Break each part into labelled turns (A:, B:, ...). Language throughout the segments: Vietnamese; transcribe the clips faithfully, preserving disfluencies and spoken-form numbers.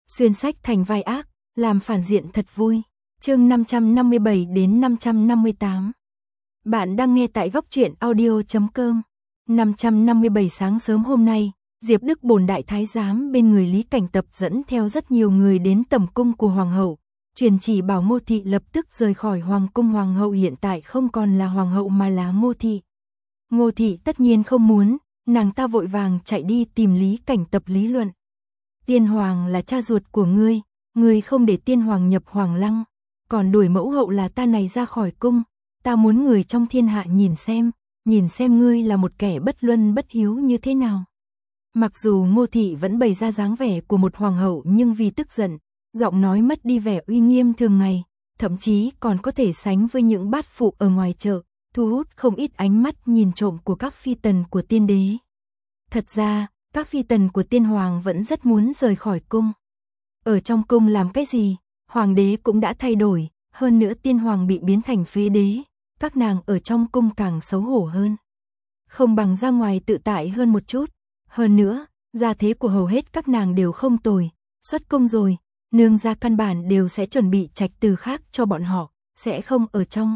A: xuyên sách thành vai ác, làm phản diện thật vui. Chương năm trăm năm mươi bảy đến năm trăm năm mươi tám. Bạn đang nghe tại góc truyện audio chấm com. năm trăm năm mươi bảy sáng sớm hôm nay, Diệp Đức Bồn đại thái giám bên người Lý Cảnh Tập dẫn theo rất nhiều người đến tẩm cung của hoàng hậu, truyền chỉ bảo Ngô thị lập tức rời khỏi hoàng cung. Hoàng hậu hiện tại không còn là hoàng hậu mà là Ngô thị. Ngô thị tất nhiên không muốn, nàng ta vội vàng chạy đi tìm Lý Cảnh Tập lý luận. Tiên hoàng là cha ruột của ngươi, ngươi không để tiên hoàng nhập hoàng lăng, còn đuổi mẫu hậu là ta này ra khỏi cung, ta muốn người trong thiên hạ nhìn xem, nhìn xem ngươi là một kẻ bất luân bất hiếu như thế nào. Mặc dù Ngô thị vẫn bày ra dáng vẻ của một hoàng hậu nhưng vì tức giận, giọng nói mất đi vẻ uy nghiêm thường ngày, thậm chí còn có thể sánh với những bát phụ ở ngoài chợ, thu hút không ít ánh mắt nhìn trộm của các phi tần của tiên đế. Thật ra, các phi tần của tiên hoàng vẫn rất muốn rời khỏi cung. Ở trong cung làm cái gì, hoàng đế cũng đã thay đổi, hơn nữa tiên hoàng bị biến thành phế đế, các nàng ở trong cung càng xấu hổ hơn. Không bằng ra ngoài tự tại hơn một chút, hơn nữa, gia thế của hầu hết các nàng đều không tồi, xuất cung rồi, nương gia căn bản đều sẽ chuẩn bị trạch từ khác cho bọn họ, sẽ không ở trong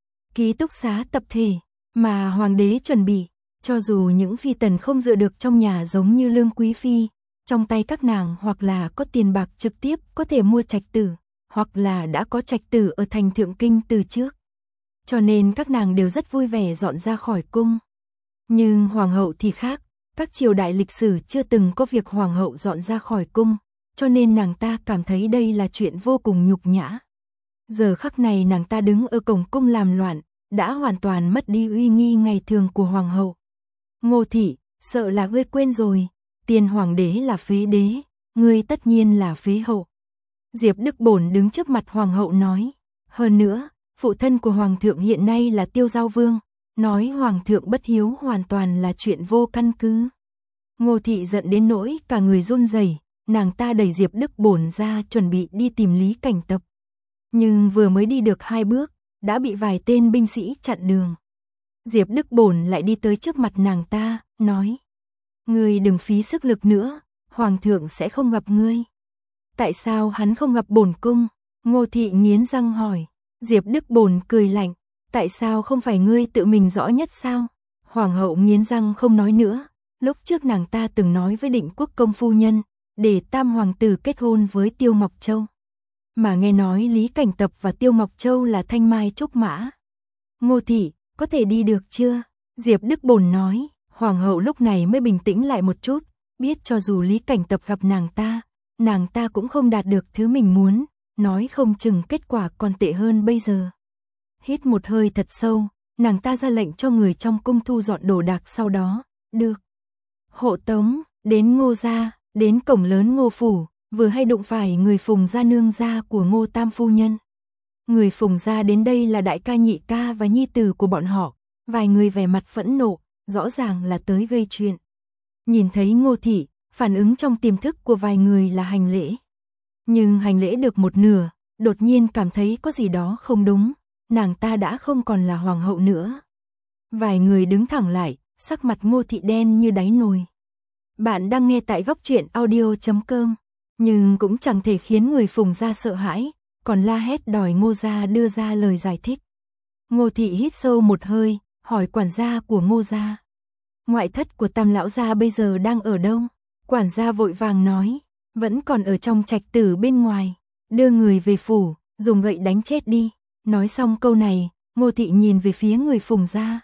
A: ký túc xá tập thể, mà hoàng đế chuẩn bị. Cho dù những phi tần không dựa được trong nhà giống như Lương Quý Phi, trong tay các nàng hoặc là có tiền bạc trực tiếp có thể mua trạch tử, hoặc là đã có trạch tử ở thành Thượng Kinh từ trước. Cho nên các nàng đều rất vui vẻ dọn ra khỏi cung. Nhưng hoàng hậu thì khác, các triều đại lịch sử chưa từng có việc hoàng hậu dọn ra khỏi cung, cho nên nàng ta cảm thấy đây là chuyện vô cùng nhục nhã. Giờ khắc này nàng ta đứng ở cổng cung làm loạn, đã hoàn toàn mất đi uy nghi ngày thường của hoàng hậu. Ngô thị, sợ là ngươi quên rồi, tiên hoàng đế là phế đế, ngươi tất nhiên là phế hậu. Diệp Đức Bồn đứng trước mặt hoàng hậu nói, hơn nữa, phụ thân của hoàng thượng hiện nay là Tiêu Giao Vương, nói hoàng thượng bất hiếu hoàn toàn là chuyện vô căn cứ. Ngô thị giận đến nỗi cả người run rẩy, nàng ta đẩy Diệp Đức Bồn ra chuẩn bị đi tìm Lý Cảnh Tập. Nhưng vừa mới đi được hai bước, đã bị vài tên binh sĩ chặn đường. Diệp Đức Bồn lại đi tới trước mặt nàng ta, nói, ngươi đừng phí sức lực nữa, hoàng thượng sẽ không gặp ngươi. Tại sao hắn không gặp bổn cung? Ngô thị nghiến răng hỏi. Diệp Đức Bồn cười lạnh, tại sao không phải ngươi tự mình rõ nhất sao? Hoàng hậu nghiến răng không nói nữa, lúc trước nàng ta từng nói với Định Quốc công phu nhân, để tam hoàng tử kết hôn với Tiêu Ngọc Châu. Mà nghe nói Lý Cảnh Tập và Tiêu Ngọc Châu là thanh mai trúc mã. Ngô thị, có thể đi được chưa? Diệp Đức Bồn nói. Hoàng hậu lúc này mới bình tĩnh lại một chút, biết cho dù Lý Cảnh Tập gặp nàng ta, nàng ta cũng không đạt được thứ mình muốn, nói không chừng kết quả còn tệ hơn bây giờ. Hít một hơi thật sâu, nàng ta ra lệnh cho người trong cung thu dọn đồ đạc, sau đó, được hộ tống, đến Ngô gia, đến cổng lớn Ngô phủ, vừa hay đụng phải người Phùng gia nương gia của Ngô tam phu nhân. Người Phùng gia đến đây là đại ca, nhị ca và nhi tử của bọn họ, vài người vẻ mặt phẫn nộ, rõ ràng là tới gây chuyện. Nhìn thấy Ngô thị, phản ứng trong tiềm thức của vài người là hành lễ. Nhưng hành lễ được một nửa, đột nhiên cảm thấy có gì đó không đúng, nàng ta đã không còn là hoàng hậu nữa. Vài người đứng thẳng lại, sắc mặt Ngô thị đen như đáy nồi. Bạn đang nghe tại góc truyện audio chấm com, nhưng cũng chẳng thể khiến người Phùng gia sợ hãi, còn la hét đòi Ngô gia đưa ra lời giải thích. Ngô thị hít sâu một hơi, hỏi quản gia của Ngô gia. Ngoại thất của Tam lão gia bây giờ đang ở đâu? Quản gia vội vàng nói, vẫn còn ở trong trạch tử bên ngoài, đưa người về phủ, dùng gậy đánh chết đi. Nói xong câu này, Ngô thị nhìn về phía người Phùng gia.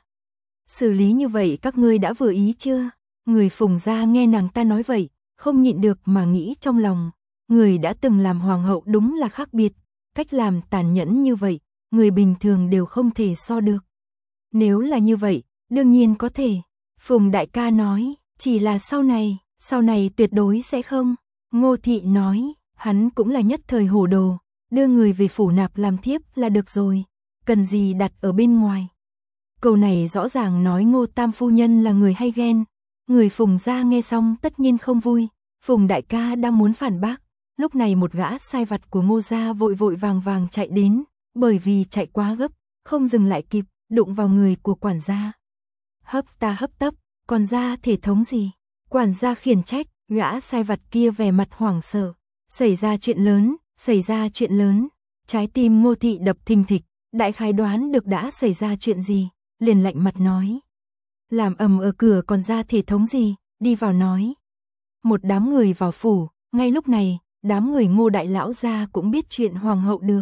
A: Xử lý như vậy các ngươi đã vừa ý chưa? Người Phùng gia nghe nàng ta nói vậy, không nhịn được mà nghĩ trong lòng, người đã từng làm hoàng hậu đúng là khác biệt, cách làm tàn nhẫn như vậy, người bình thường đều không thể so được. Nếu là như vậy, đương nhiên có thể. Phùng đại ca nói, chỉ là sau này, sau này tuyệt đối sẽ không. Ngô thị nói, hắn cũng là nhất thời hổ đồ, đưa người về phủ nạp làm thiếp là được rồi, cần gì đặt ở bên ngoài. Câu này rõ ràng nói Ngô tam phu nhân là người hay ghen. Người Phùng gia nghe xong tất nhiên không vui. Phùng đại ca đang muốn phản bác, lúc này một gã sai vặt của Ngô gia vội vội vàng vàng chạy đến, bởi vì chạy quá gấp, không dừng lại kịp, đụng vào người của quản gia. Hấp ta hấp tấp, còn ra thể thống gì? Quản gia khiển trách, gã sai vặt kia vẻ mặt hoảng sợ, Xảy ra chuyện lớn, xảy ra chuyện lớn. Trái tim Ngô Thị đập thình thịch, đại khái đoán được đã xảy ra chuyện gì, liền lạnh mặt nói. Làm ầm ở cửa còn ra thể thống gì, đi vào nói. Một đám người vào phủ, ngay lúc này, đám người Ngô đại lão gia cũng biết chuyện hoàng hậu được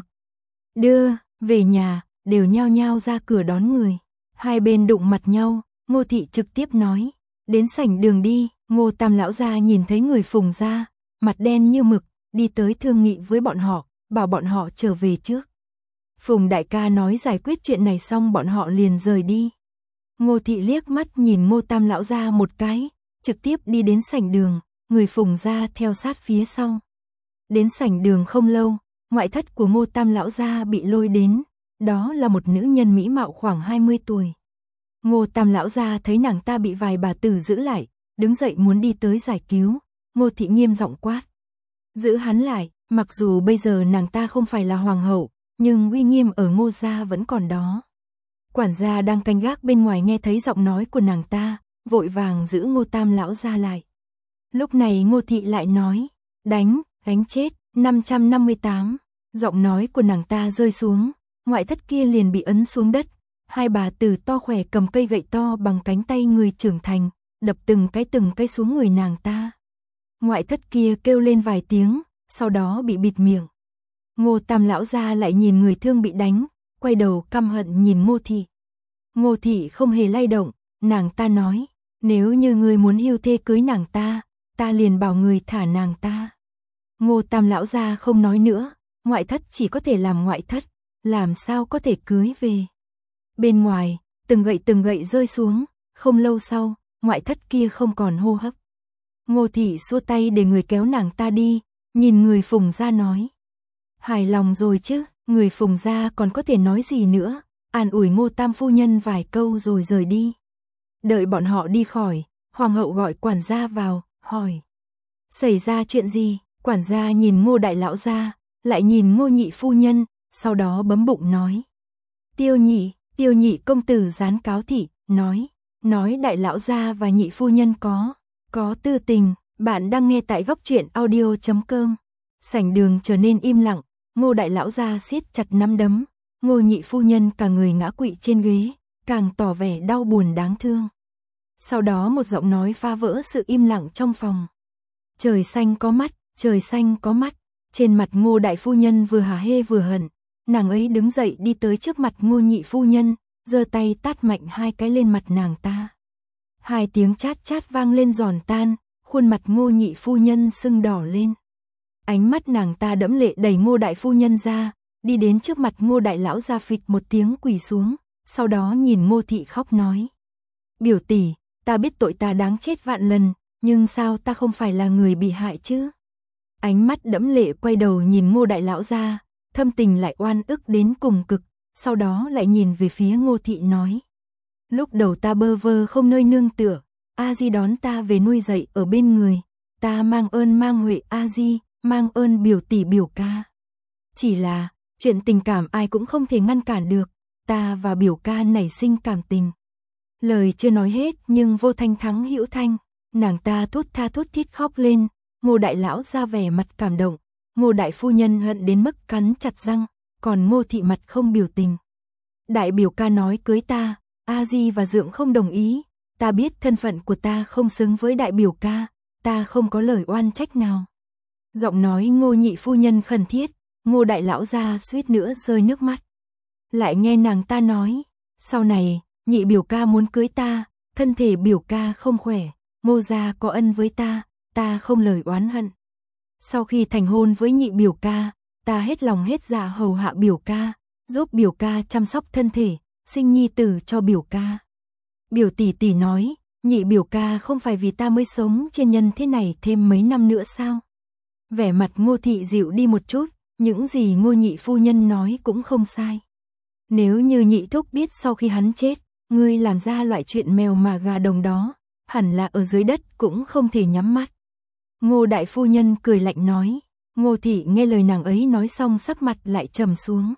A: đưa về nhà, đều nhao nhao ra cửa đón người. Hai bên đụng mặt nhau, Ngô Thị trực tiếp nói, đến sảnh đường đi. Ngô Tam lão gia nhìn thấy người Phùng gia, mặt đen như mực, đi tới thương nghị với bọn họ, bảo bọn họ trở về trước. Phùng đại ca nói giải quyết chuyện này xong bọn họ liền rời đi. Ngô Thị liếc mắt nhìn Ngô Tam lão gia một cái, trực tiếp đi đến sảnh đường, người Phùng gia theo sát phía sau. Đến sảnh đường không lâu, ngoại thất của Ngô Tam lão gia bị lôi đến, đó là một nữ nhân mỹ mạo khoảng hai mươi tuổi. Ngô Tam lão gia thấy nàng ta bị vài bà tử giữ lại, đứng dậy muốn đi tới giải cứu, Ngô Thị nghiêm giọng quát. Giữ hắn lại, mặc dù bây giờ nàng ta không phải là hoàng hậu, nhưng uy nghiêm ở Ngô gia vẫn còn đó. Quản gia đang canh gác bên ngoài nghe thấy giọng nói của nàng ta, vội vàng giữ Ngô Tam lão gia lại. Lúc này Ngô Thị lại nói, đánh, đánh chết, năm trăm năm mươi tám. Giọng nói của nàng ta rơi xuống, ngoại thất kia liền bị ấn xuống đất. Hai bà tử to khỏe cầm cây gậy to bằng cánh tay người trưởng thành, đập từng cái từng cái xuống người nàng ta. Ngoại thất kia kêu lên vài tiếng, sau đó bị bịt miệng. Ngô Tam lão gia lại nhìn người thương bị đánh, quay đầu căm hận nhìn Ngô Thị. Ngô Thị không hề lay động, nàng ta nói, nếu như ngươi muốn hưu thê cưới nàng ta, ta liền bảo người thả nàng ta. Ngô Tam lão gia không nói nữa, ngoại thất chỉ có thể làm ngoại thất, làm sao có thể cưới về. Bên ngoài, từng gậy từng gậy rơi xuống, không lâu sau, ngoại thất kia không còn hô hấp. Ngô Thị xua tay để người kéo nàng ta đi, nhìn người Phùng gia nói. Hài lòng rồi chứ, người Phùng gia còn có thể nói gì nữa, an ủi Ngô Tam phu nhân vài câu rồi rời đi. Đợi bọn họ đi khỏi, hoàng hậu gọi quản gia vào, hỏi. Xảy ra chuyện gì? Quản gia nhìn Ngô đại lão gia, lại nhìn Ngô nhị phu nhân, sau đó bấm bụng nói. Tiêu nhị, tiêu nhị công tử gián cáo thị, nói, nói đại lão gia và nhị phu nhân có, có tư tình. Bạn đang nghe tại góc truyện audio chấm com. Sảnh đường trở nên im lặng, Ngô đại lão gia siết chặt nắm đấm, Ngô nhị phu nhân cả người ngã quỵ trên ghế, càng tỏ vẻ đau buồn đáng thương. Sau đó một giọng nói phá vỡ sự im lặng trong phòng. Trời xanh có mắt, trời xanh có mắt. Trên mặt Ngô đại phu nhân vừa hả hê vừa hận, nàng ấy đứng dậy đi tới trước mặt Ngô nhị phu nhân, giơ tay tát mạnh hai cái lên mặt nàng ta. Hai tiếng chát chát vang lên giòn tan, khuôn mặt Ngô nhị phu nhân sưng đỏ lên. Ánh mắt nàng ta đẫm lệ đẩy Ngô đại phu nhân ra, đi đến trước mặt Ngô đại lão gia phịch một tiếng quỳ xuống, sau đó nhìn Ngô Thị khóc nói. Biểu tỷ, ta biết tội ta đáng chết vạn lần, nhưng sao ta không phải là người bị hại chứ? Ánh mắt đẫm lệ quay đầu nhìn Ngô đại lão gia, thâm tình lại oan ức đến cùng cực, sau đó lại nhìn về phía Ngô Thị nói. Lúc đầu ta bơ vơ không nơi nương tựa, A Di đón ta về nuôi dạy ở bên người, ta mang ơn mang huệ A Di, mang ơn biểu tỷ biểu ca. Chỉ là, chuyện tình cảm ai cũng không thể ngăn cản được, ta và biểu ca nảy sinh cảm tình. Lời chưa nói hết nhưng vô thanh thắng hữu thanh, nàng ta thút tha thút thít khóc lên. Ngô đại lão ra vẻ mặt cảm động, Ngô đại phu nhân hận đến mức cắn chặt răng, còn Ngô Thị mặt không biểu tình. Đại biểu ca nói cưới ta, A Di và Dượng không đồng ý, ta biết thân phận của ta không xứng với đại biểu ca, ta không có lời oan trách nào. Giọng nói Ngô nhị phu nhân khẩn thiết, Ngô đại lão ra suýt nữa rơi nước mắt. Lại nghe nàng ta nói, sau này, nhị biểu ca muốn cưới ta, thân thể biểu ca không khỏe, Ngô gia có ân với ta, ta không lời oán hận. Sau khi thành hôn với nhị biểu ca, ta hết lòng hết dạ hầu hạ biểu ca, giúp biểu ca chăm sóc thân thể, sinh nhi tử cho biểu ca. Biểu tỷ tỷ nói, nhị biểu ca không phải vì ta mới sống trên nhân thế này thêm mấy năm nữa sao? Vẻ mặt Ngô Thị dịu đi một chút, những gì Ngô nhị phu nhân nói cũng không sai. Nếu như nhị thúc biết sau khi hắn chết, ngươi làm ra loại chuyện mèo mà gà đồng đó, hẳn là ở dưới đất cũng không thể nhắm mắt. Ngô đại phu nhân cười lạnh nói. Ngô Thị nghe lời nàng ấy nói xong sắc mặt lại trầm xuống.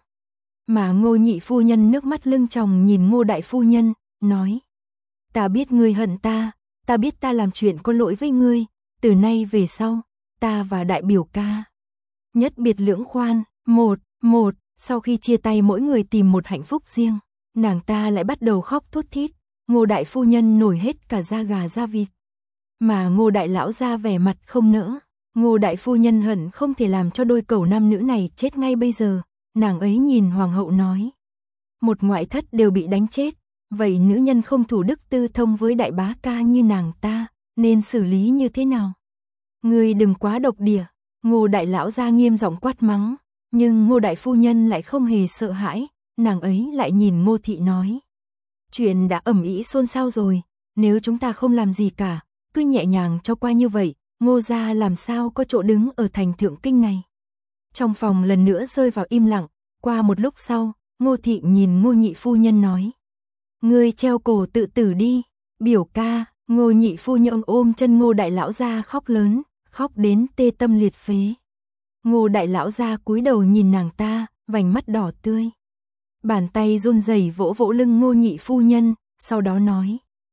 A: Mà Ngô nhị phu nhân nước mắt lưng tròng nhìn Ngô đại phu nhân, nói. Ta biết ngươi hận ta, ta biết ta làm chuyện có lỗi với ngươi, từ nay về sau, ta và đại biểu ca, nhất biệt lưỡng khoan, một, một, sau khi chia tay mỗi người tìm một hạnh phúc riêng, nàng ta lại bắt đầu khóc thút thít, Ngô đại phu nhân nổi hết cả da gà da vịt. Mà Ngô đại lão gia vẻ mặt không nỡ, Ngô đại phu nhân hận không thể làm cho đôi cẩu nam nữ này chết ngay bây giờ, nàng ấy nhìn hoàng hậu nói. Một ngoại thất đều bị đánh chết, vậy nữ nhân không thủ đức tư thông với đại bá ca như nàng ta, nên xử lý như thế nào? Ngươi đừng quá độc địa, Ngô đại lão gia nghiêm giọng quát mắng, nhưng Ngô đại phu nhân lại không hề sợ hãi, nàng ấy lại nhìn Ngô thị nói. Chuyện đã ầm ĩ xôn xao rồi, nếu chúng ta không làm gì cả, cứ nhẹ nhàng cho qua như vậy, Ngô gia làm sao có chỗ đứng ở thành thượng kinh này. Trong phòng lần nữa rơi vào im lặng, qua một lúc sau, Ngô thị nhìn Ngô nhị phu nhân nói. Ngươi treo cổ tự tử đi, biểu ca, Ngô nhị phu nhân ôm chân Ngô đại lão gia khóc lớn, khóc đến tê tâm liệt phế. Ngô đại lão gia cúi đầu nhìn nàng ta, vành mắt đỏ tươi. Bàn tay run rẩy vỗ vỗ lưng Ngô nhị phu nhân, sau đó nói.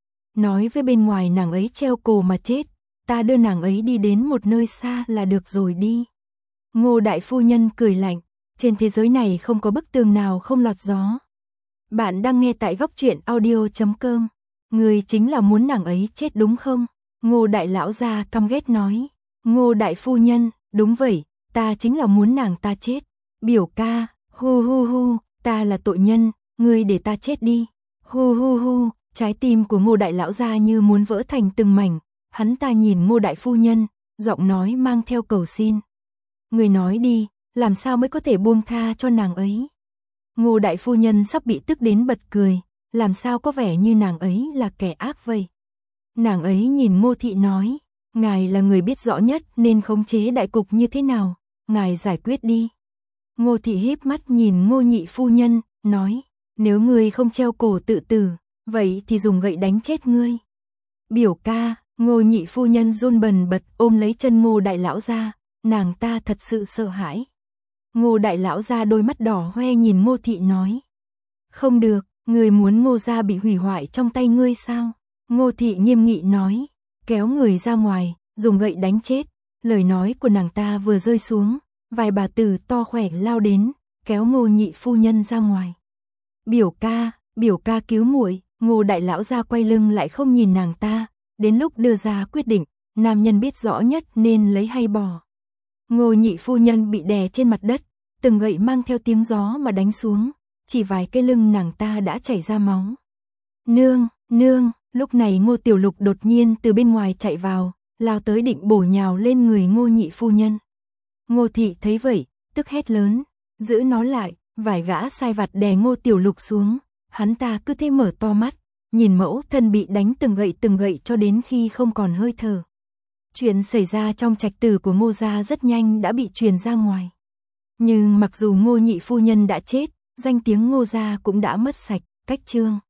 A: Nói với bên ngoài nàng ấy treo cổ mà chết, ta đưa nàng ấy đi đến một nơi xa là được rồi đi. Ngô đại phu nhân cười lạnh, trên thế giới này không có bức tường nào không lọt gió. Bạn đang nghe tại góc truyện audio chấm com. Người chính là muốn nàng ấy chết đúng không? Ngô đại lão gia căm ghét nói. Ngô đại phu nhân, đúng vậy, ta chính là muốn nàng ta chết. Biểu ca, hu hu hu, ta là tội nhân, ngươi để ta chết đi. Hu hu hu, trái tim của Ngô đại lão gia như muốn vỡ thành từng mảnh. Hắn ta nhìn Ngô đại phu nhân, giọng nói mang theo cầu xin. Người nói đi, làm sao mới có thể buông tha cho nàng ấy? Ngô đại phu nhân sắp bị tức đến bật cười, làm sao có vẻ như nàng ấy là kẻ ác vậy? Nàng ấy nhìn Ngô thị nói, ngài là người biết rõ nhất nên khống chế đại cục như thế nào, ngài giải quyết đi. Ngô thị híp mắt nhìn Ngô nhị phu nhân, nói, nếu ngươi không treo cổ tự tử, vậy thì dùng gậy đánh chết ngươi. Biểu ca, Ngô nhị phu nhân run bần bật ôm lấy chân Ngô đại lão gia, nàng ta thật sự sợ hãi. Ngô đại lão gia đôi mắt đỏ hoe nhìn Ngô thị nói. Không được, người muốn Ngô gia bị hủy hoại trong tay ngươi sao? Ngô thị nghiêm nghị nói, kéo người ra ngoài, dùng gậy đánh chết. Lời nói của nàng ta vừa rơi xuống, vài bà tử to khỏe lao đến, kéo Ngô nhị phu nhân ra ngoài. Biểu ca, biểu ca cứu muội. Ngô đại lão gia quay lưng lại không nhìn nàng ta, đến lúc đưa ra quyết định, nam nhân biết rõ nhất nên lấy hay bỏ. Ngô nhị phu nhân bị đè trên mặt đất, từng gậy mang theo tiếng gió mà đánh xuống, chỉ vài cái lưng nàng ta đã chảy ra máu. Nương, nương, lúc này Ngô Tiểu Lục đột nhiên từ bên ngoài chạy vào, lao tới định bổ nhào lên người Ngô nhị phu nhân. Ngô thị thấy vậy, tức hét lớn, giữ nó lại, vài gã sai vặt đè Ngô Tiểu Lục xuống, hắn ta cứ thế mở to mắt, nhìn mẫu thân bị đánh từng gậy từng gậy cho đến khi không còn hơi thở. Chuyện xảy ra trong trạch tử của Ngô gia rất nhanh đã bị truyền ra ngoài. Nhưng mặc dù Ngô nhị phu nhân đã chết, danh tiếng Ngô gia cũng đã mất sạch, cách chương.